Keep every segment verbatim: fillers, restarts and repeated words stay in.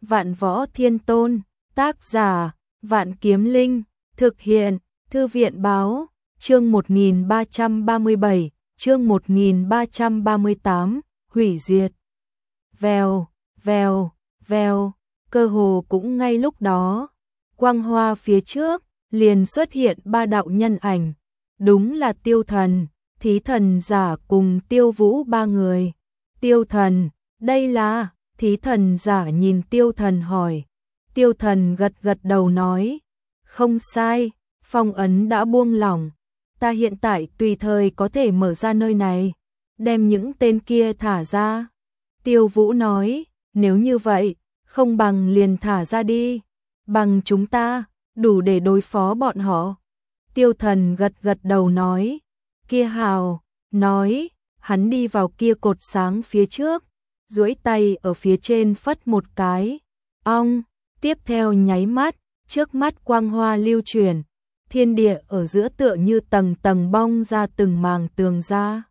Vạn Võ Thiên Tôn, tác giả, Vạn Kiếm Linh, thực hiện, Thư viện báo, chương một nghìn ba trăm ba mươi bảy, chương một nghìn ba trăm ba mươi tám, hủy diệt. Vèo, vèo, vèo, cơ hồ cũng ngay lúc đó, quang hoa phía trước, liền xuất hiện ba đạo nhân ảnh, đúng là Tiêu Thần, Thí Thần Giả cùng Tiêu Vũ ba người. Tiêu Thần, đây là, Thí Thần Giả nhìn Tiêu Thần hỏi. Tiêu Thần gật gật đầu nói, không sai, phong ấn đã buông lỏng, ta hiện tại tùy thời có thể mở ra nơi này, đem những tên kia thả ra. Tiêu Vũ nói, nếu như vậy, không bằng liền thả ra đi, bằng chúng ta, đủ để đối phó bọn họ. Tiêu Thần gật gật đầu nói, kia hào, nói, hắn đi vào kia cột sáng phía trước, duỗi tay ở phía trên phất một cái, ong, tiếp theo nháy mắt, trước mắt quang hoa lưu chuyển, thiên địa ở giữa tựa như tầng tầng bong ra từng màng tường ra,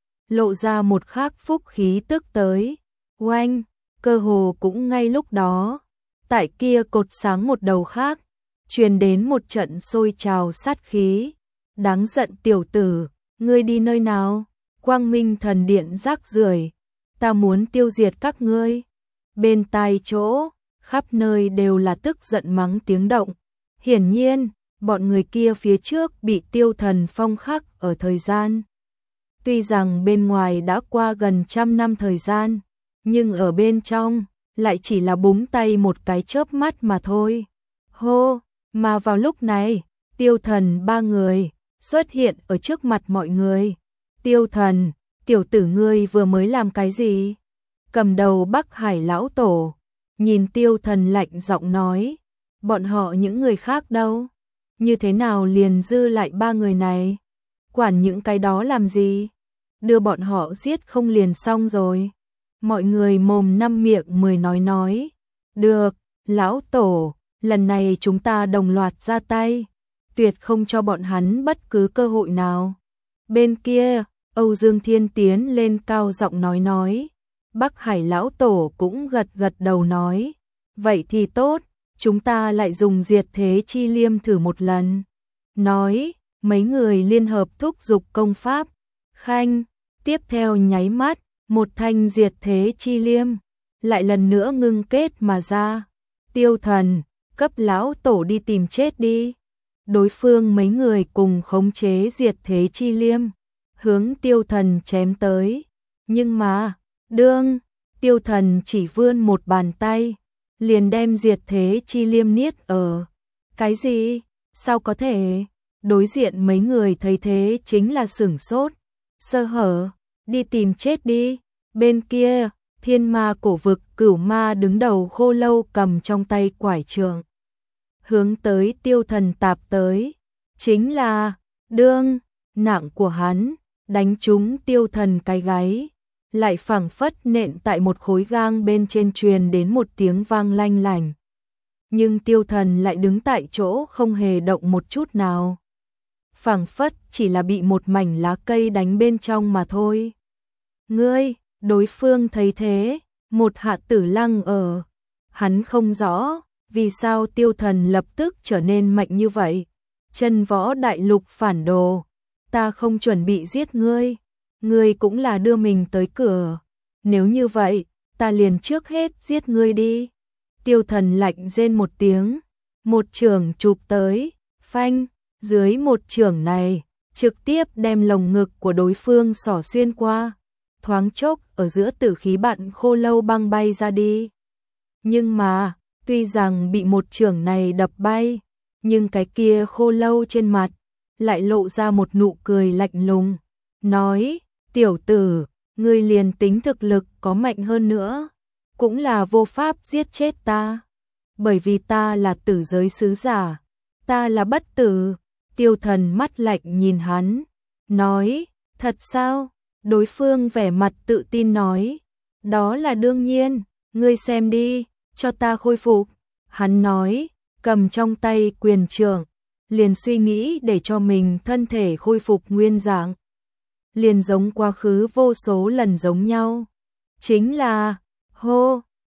lộ ra một khác phúc khí tức tới. Oanh, cơ hồ cũng ngay lúc đó, tại kia cột sáng một đầu khác, truyền đến một trận sôi trào sát khí. Đáng giận tiểu tử, ngươi đi nơi nào? Quang Minh Thần Điện rác rưởi, ta muốn tiêu diệt các ngươi. Bên tai chỗ, khắp nơi đều là tức giận mắng tiếng động. Hiển nhiên, bọn người kia phía trước bị Tiêu Thần phong khắc ở thời gian. Tuy rằng bên ngoài đã qua gần trăm năm thời gian, nhưng ở bên trong, lại chỉ là búng tay một cái chớp mắt mà thôi. Hô, mà vào lúc này, Tiêu Thần ba người xuất hiện ở trước mặt mọi người. Tiêu Thần, tiểu tử ngươi vừa mới làm cái gì? Cầm đầu Bắc Hải lão tổ, nhìn Tiêu Thần lạnh giọng nói, bọn họ những người khác đâu? Như thế nào liền dư lại ba người này? Quản những cái đó làm gì? Đưa bọn họ giết không liền xong rồi. Mọi người mồm năm miệng mười nói nói, được, lão tổ, lần này chúng ta đồng loạt ra tay, tuyệt không cho bọn hắn bất cứ cơ hội nào. Bên kia, Âu Dương Thiên tiến lên cao giọng nói nói, Bắc Hải lão tổ cũng gật gật đầu nói, vậy thì tốt, chúng ta lại dùng diệt thế chi liêm thử một lần. Nói, mấy người liên hợp thúc giục công pháp, khanh, tiếp theo nháy mắt, một thanh diệt thế chi liêm, lại lần nữa ngưng kết mà ra. Tiêu Thần, cấp lão tổ đi tìm chết đi. Đối phương mấy người cùng khống chế diệt thế chi liêm, hướng Tiêu Thần chém tới. Nhưng mà, đương, Tiêu Thần chỉ vươn một bàn tay, liền đem diệt thế chi liêm niết ở. Cái gì? Sao có thể? Đối diện mấy người thấy thế chính là sửng sốt, sơ hở, đi tìm chết đi. Bên kia, thiên ma cổ vực cửu ma đứng đầu Khô Lâu cầm trong tay quải trường, hướng tới Tiêu Thần tạp tới, chính là, đương, nặng của hắn, đánh trúng Tiêu Thần cái gáy, lại phảng phất nện tại một khối gang bên trên, truyền đến một tiếng vang lanh lành. Nhưng Tiêu Thần lại đứng tại chỗ không hề động một chút nào. Phảng phất chỉ là bị một mảnh lá cây đánh bên trong mà thôi. Ngươi, đối phương thấy thế, một hạ tử lăng ở. Hắn không rõ, vì sao Tiêu Thần lập tức trở nên mạnh như vậy. Chân võ đại lục phản đồ, ta không chuẩn bị giết ngươi, ngươi cũng là đưa mình tới cửa. Nếu như vậy, ta liền trước hết giết ngươi đi. Tiêu Thần lạnh rên một tiếng, một chưởng chụp tới, phanh, dưới một chưởng này, trực tiếp đem lồng ngực của đối phương xỏ xuyên qua. Thoáng chốc ở giữa tử khí bạn Khô Lâu băng bay ra đi. Nhưng mà, tuy rằng bị một chưởng này đập bay, nhưng cái kia Khô Lâu trên mặt lại lộ ra một nụ cười lạnh lùng, nói, tiểu tử, ngươi liền tính thực lực có mạnh hơn nữa, cũng là vô pháp giết chết ta, bởi vì ta là tử giới sứ giả, ta là bất tử. Tiêu Thần mắt lạnh nhìn hắn, nói, thật sao? Đối phương vẻ mặt tự tin nói, đó là đương nhiên, ngươi xem đi, cho ta khôi phục. Hắn nói, cầm trong tay quyền trượng, liền suy nghĩ để cho mình thân thể khôi phục nguyên dạng. Liền giống quá khứ vô số lần giống nhau. Chính là, hô,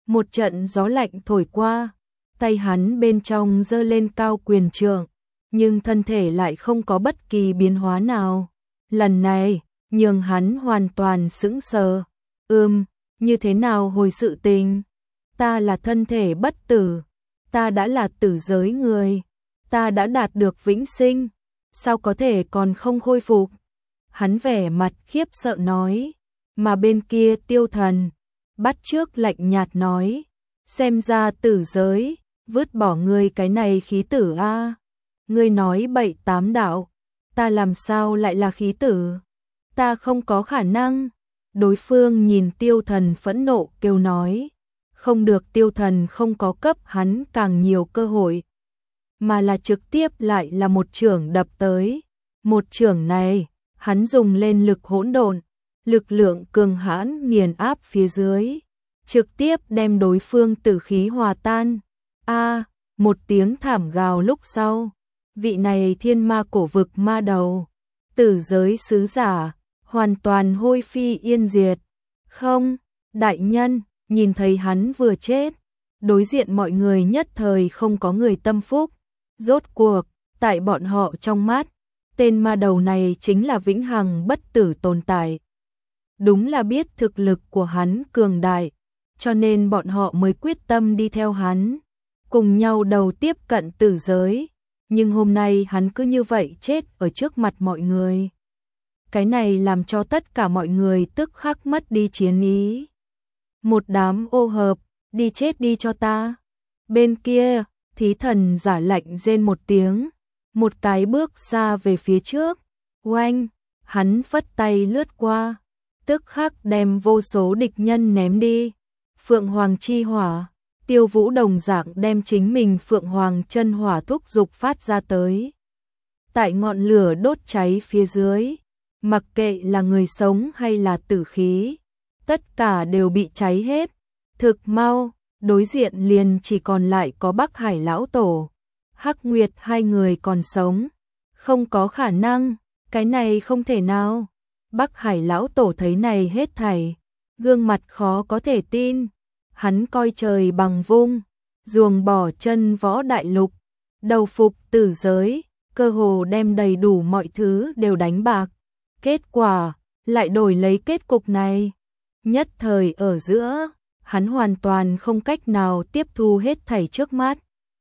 Một trận gió lạnh thổi qua, tay hắn bên trong giơ lên cao quyền trượng, nhưng thân thể lại không có bất kỳ biến hóa nào. Lần này, nhường hắn hoàn toàn sững sờ. Ừm, như thế nào hồi sự tình? Ta là thân thể bất tử, ta đã là tử giới người, ta đã đạt được vĩnh sinh, sao có thể còn không khôi phục? Hắn vẻ mặt khiếp sợ nói, mà bên kia Tiêu Thần bắt trước lạnh nhạt nói, xem ra tử giới, vứt bỏ ngươi cái này khí tử a. Ngươi nói bậy tám đạo, ta làm sao lại là khí tử? Ta không có khả năng. Đối phương nhìn Tiêu Thần phẫn nộ kêu nói, không được. Tiêu Thần không có cấp hắn càng nhiều cơ hội, mà là trực tiếp lại là một chưởng đập tới. Một chưởng này, hắn dùng lên lực hỗn độn, lực lượng cường hãn nghiền áp phía dưới, trực tiếp đem đối phương tử khí hòa tan. A, một tiếng thảm gào lúc sau, vị này thiên ma cổ vực ma đầu, tử giới sứ giả, hoàn toàn hôi phi yên diệt. Không, đại nhân, nhìn thấy hắn vừa chết, đối diện mọi người nhất thời không có người tâm phúc. Rốt cuộc, tại bọn họ trong mắt, tên ma đầu này chính là vĩnh hằng bất tử tồn tại. Đúng là biết thực lực của hắn cường đại, cho nên bọn họ mới quyết tâm đi theo hắn, cùng nhau đầu tiếp cận tử giới. Nhưng hôm nay hắn cứ như vậy chết ở trước mặt mọi người. Cái này làm cho tất cả mọi người tức khắc mất đi chiến ý. Một đám ô hợp, đi chết đi cho ta. Bên kia, thí thần giả lạnh rên một tiếng, một cái bước xa về phía trước. Oanh, hắn phất tay lướt qua, tức khắc đem vô số địch nhân ném đi. Phượng Hoàng chi hỏa, Tiêu Vũ đồng dạng đem chính mình Phượng Hoàng chân hỏa thúc dục phát ra tới. Tại ngọn lửa đốt cháy phía dưới, mặc kệ là người sống hay là tử khí, tất cả đều bị cháy hết. Thực mau, đối diện liền chỉ còn lại có Bắc Hải lão tổ, Hắc Nguyệt hai người còn sống. Không có khả năng, cái này không thể nào. Bắc Hải lão tổ thấy này hết thảy, gương mặt khó có thể tin. Hắn coi trời bằng vung, ruồng bỏ chân võ đại lục, đầu phục tử giới, cơ hồ đem đầy đủ mọi thứ đều đánh bạc. Kết quả, lại đổi lấy kết cục này. Nhất thời ở giữa, hắn hoàn toàn không cách nào tiếp thu hết thảy trước mắt.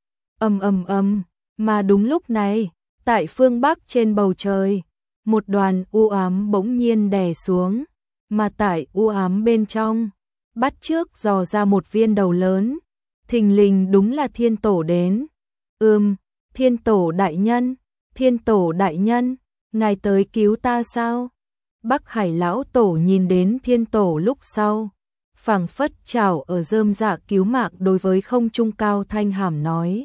Ầm ầm ầm, mà đúng lúc này, tại phương Bắc trên bầu trời, một đoàn u ám bỗng nhiên đè xuống, mà tại u ám bên trong, bắt trước dò ra một viên đầu lớn, thình lình đúng là Thiên Tổ đến. Ừm, Thiên Tổ đại nhân, Thiên Tổ đại nhân, ngài tới cứu ta sao? Bắc Hải lão tổ nhìn đến Thiên Tổ lúc sau, phảng phất chào ở rơm dạ cứu mạng đối với không trung cao thanh hàm nói.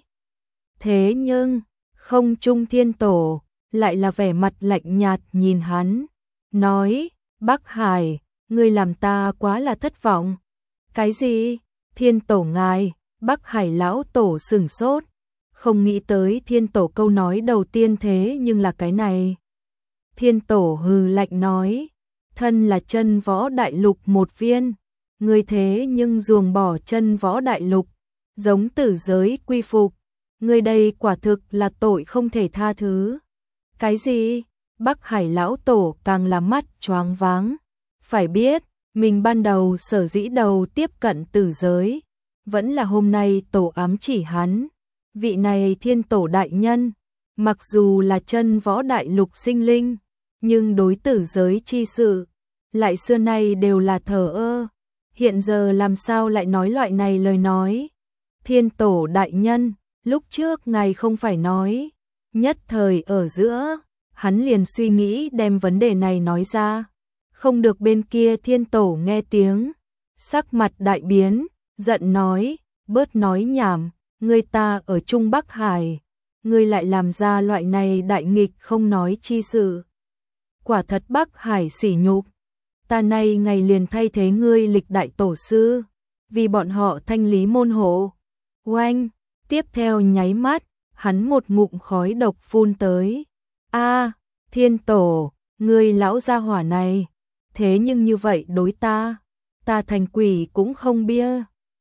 Thế nhưng, không trung Thiên Tổ lại là vẻ mặt lạnh nhạt nhìn hắn, nói, Bắc Hải, ngươi làm ta quá là thất vọng. Cái gì? Thiên Tổ ngài? Bắc Hải lão tổ sửng sốt, không nghĩ tới Thiên Tổ câu nói đầu tiên thế nhưng là cái này. Thiên Tổ hừ lạnh nói, thân là chân võ đại lục một viên, ngươi thế nhưng ruồng bỏ chân võ đại lục, giống tử giới quy phục, ngươi đây quả thực là tội không thể tha thứ. Cái gì? Bắc Hải lão tổ càng là mắt choáng váng, phải biết, mình ban đầu sở dĩ đầu tiếp cận tử giới, vẫn là hôm nay tổ ám chỉ hắn. Vị này Thiên Tổ đại nhân, mặc dù là chân võ đại lục sinh linh, nhưng đối tử giới chi sự, lại xưa nay đều là thờ ơ. Hiện giờ làm sao lại nói loại này lời nói? Thiên Tổ đại nhân, lúc trước ngài không phải nói. Nhất thời ở giữa, hắn liền suy nghĩ đem vấn đề này nói ra. Không được. Bên kia Thiên Tổ nghe tiếng, sắc mặt đại biến, giận nói, bớt nói nhảm, ngươi ta ở Trung Bắc Hải, ngươi lại làm ra loại này đại nghịch không nói chi sự. Quả thật Bắc Hải sỉ nhục, ta nay ngày liền thay thế ngươi lịch đại tổ sư, vì bọn họ thanh lý môn hộ. Oanh, tiếp theo nháy mắt, hắn một ngụm khói độc phun tới. A, Thiên Tổ, ngươi lão gia hỏa này, thế nhưng như vậy đối ta, ta thành quỷ cũng không bia.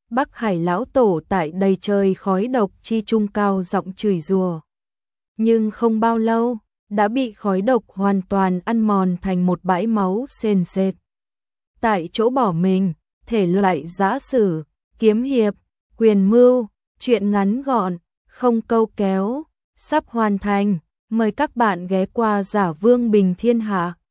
Bắc Hải lão tổ tại đầy trời khói độc chi trung cao giọng chửi rủa. Nhưng không bao lâu, đã bị khói độc hoàn toàn ăn mòn thành một bãi máu sền sệt. Tại chỗ bỏ mình, thể loại giã sử, kiếm hiệp, quyền mưu, truyện ngắn gọn, không câu kéo, sắp hoàn thành. Mời các bạn ghé qua Giả Vương Bình Thiên Hạ.